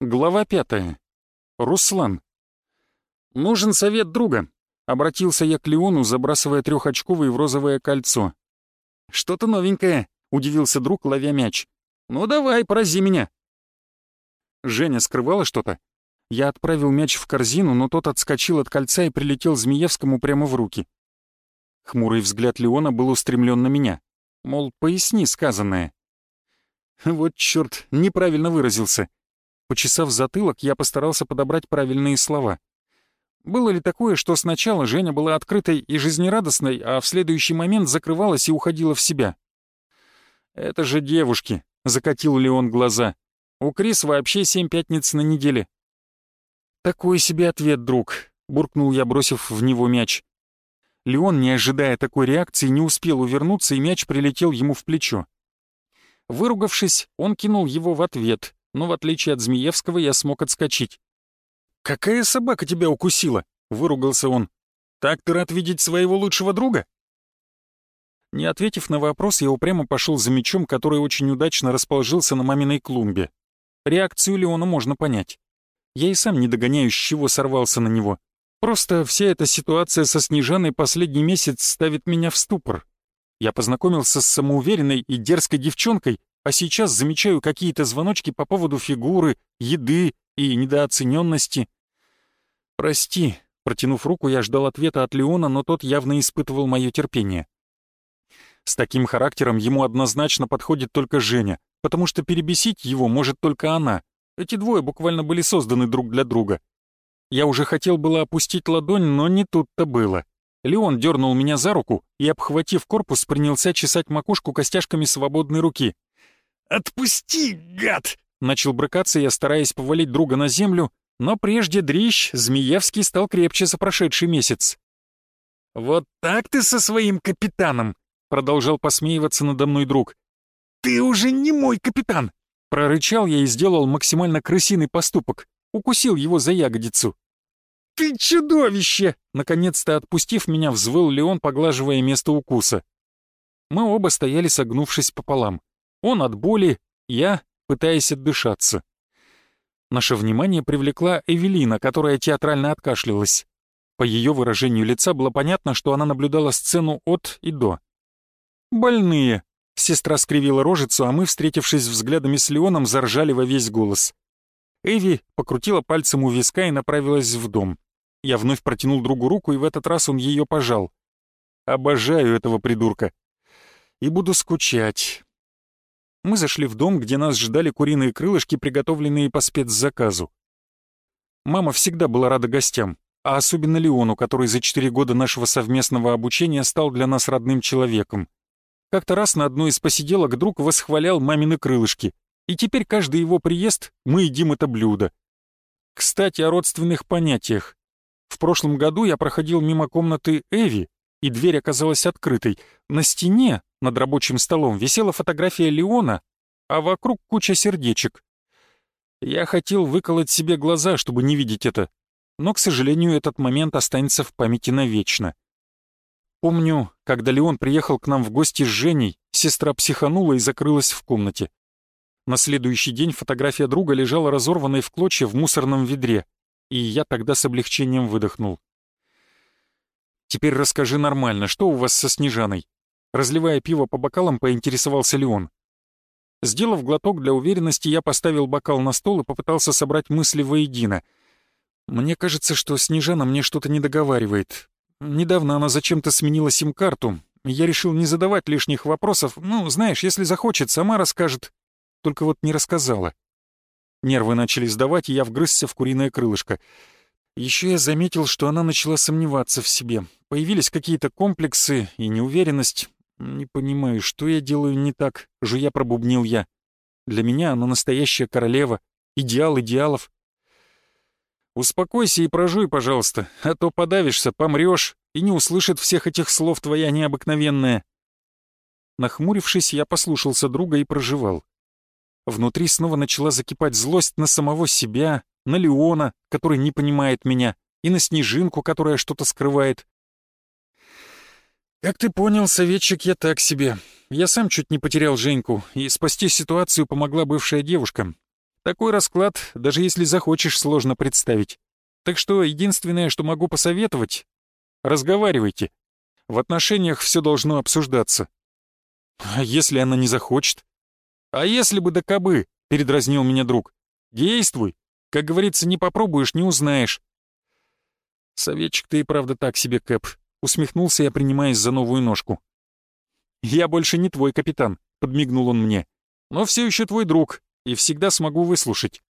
Глава 5. Руслан. «Нужен совет друга», — обратился я к Леону, забрасывая трехочковый в розовое кольцо. «Что-то новенькое», — удивился друг, ловя мяч. «Ну давай, порази меня». Женя скрывала что-то. Я отправил мяч в корзину, но тот отскочил от кольца и прилетел Змеевскому прямо в руки. Хмурый взгляд Леона был устремлен на меня. Мол, поясни сказанное. Вот чёрт, неправильно выразился. Почесав затылок, я постарался подобрать правильные слова. Было ли такое, что сначала Женя была открытой и жизнерадостной, а в следующий момент закрывалась и уходила в себя? «Это же девушки», — закатил Леон глаза. «У Крис вообще 7 пятниц на неделе». «Такой себе ответ, друг», — буркнул я, бросив в него мяч. Леон, не ожидая такой реакции, не успел увернуться, и мяч прилетел ему в плечо. Выругавшись, он кинул его в ответ, но в отличие от Змеевского я смог отскочить. «Какая собака тебя укусила?» — выругался он. «Так ты рад видеть своего лучшего друга?» Не ответив на вопрос, я упрямо пошел за мячом, который очень удачно расположился на маминой клумбе. Реакцию Леона можно понять. Я и сам не догоняю, с чего сорвался на него. Просто вся эта ситуация со Снежаной последний месяц ставит меня в ступор. Я познакомился с самоуверенной и дерзкой девчонкой, а сейчас замечаю какие-то звоночки по поводу фигуры, еды и недооцененности. «Прости», — протянув руку, я ждал ответа от Леона, но тот явно испытывал мое терпение. С таким характером ему однозначно подходит только Женя, потому что перебесить его может только она. Эти двое буквально были созданы друг для друга. Я уже хотел было опустить ладонь, но не тут-то было. Леон дернул меня за руку и, обхватив корпус, принялся чесать макушку костяшками свободной руки. «Отпусти, гад!» — начал брыкаться я, стараясь повалить друга на землю, но прежде дрищ Змеевский стал крепче за прошедший месяц. «Вот так ты со своим капитаном!» — продолжал посмеиваться надо мной друг. «Ты уже не мой капитан!» — прорычал я и сделал максимально крысиный поступок. Укусил его за ягодицу. «Ты чудовище!» — наконец-то отпустив меня, взвыл Леон, поглаживая место укуса. Мы оба стояли, согнувшись пополам. Он от боли, я, пытаясь отдышаться. Наше внимание привлекла Эвелина, которая театрально откашлялась. По ее выражению лица было понятно, что она наблюдала сцену от и до. «Больные!» — сестра скривила рожицу, а мы, встретившись взглядами с Леоном, заржали во весь голос. Эви покрутила пальцем у виска и направилась в дом. Я вновь протянул другу руку, и в этот раз он ее пожал. Обожаю этого придурка. И буду скучать. Мы зашли в дом, где нас ждали куриные крылышки, приготовленные по спецзаказу. Мама всегда была рада гостям, а особенно Леону, который за 4 года нашего совместного обучения стал для нас родным человеком. Как-то раз на одной из посиделок друг восхвалял мамины крылышки, и теперь каждый его приезд мы едим это блюдо. Кстати, о родственных понятиях. В прошлом году я проходил мимо комнаты Эви, и дверь оказалась открытой. На стене, над рабочим столом, висела фотография Леона, а вокруг куча сердечек. Я хотел выколоть себе глаза, чтобы не видеть это, но, к сожалению, этот момент останется в памяти навечно. Помню, когда Леон приехал к нам в гости с Женей, сестра психанула и закрылась в комнате. На следующий день фотография друга лежала разорванной в клочья в мусорном ведре, и я тогда с облегчением выдохнул. «Теперь расскажи нормально, что у вас со Снежаной?» Разливая пиво по бокалам, поинтересовался Леон. Сделав глоток для уверенности, я поставил бокал на стол и попытался собрать мысли воедино. «Мне кажется, что Снежана мне что-то не договаривает. Недавно она зачем-то сменила сим-карту, и я решил не задавать лишних вопросов. Ну, знаешь, если захочет, сама расскажет. Только вот не рассказала». Нервы начали сдавать, и я вгрызся в куриное крылышко. Еще я заметил, что она начала сомневаться в себе. Появились какие-то комплексы и неуверенность. «Не понимаю, что я делаю не так», — жуя пробубнил я. «Для меня она настоящая королева, идеал идеалов». «Успокойся и прожуй, пожалуйста, а то подавишься, помрешь, и не услышит всех этих слов твоя необыкновенная». Нахмурившись, я послушался друга и проживал. Внутри снова начала закипать злость на самого себя, на Леона, который не понимает меня, и на Снежинку, которая что-то скрывает. «Как ты понял, советчик я так себе. Я сам чуть не потерял Женьку, и спасти ситуацию помогла бывшая девушка. Такой расклад, даже если захочешь, сложно представить. Так что единственное, что могу посоветовать — разговаривайте. В отношениях все должно обсуждаться. А если она не захочет? А если бы да кабы, передразнил меня друг. Действуй. Как говорится, не попробуешь, не узнаешь. Советчик ты и правда так себе, Кэп. Усмехнулся я, принимаясь за новую ножку. «Я больше не твой капитан», — подмигнул он мне. «Но все еще твой друг, и всегда смогу выслушать.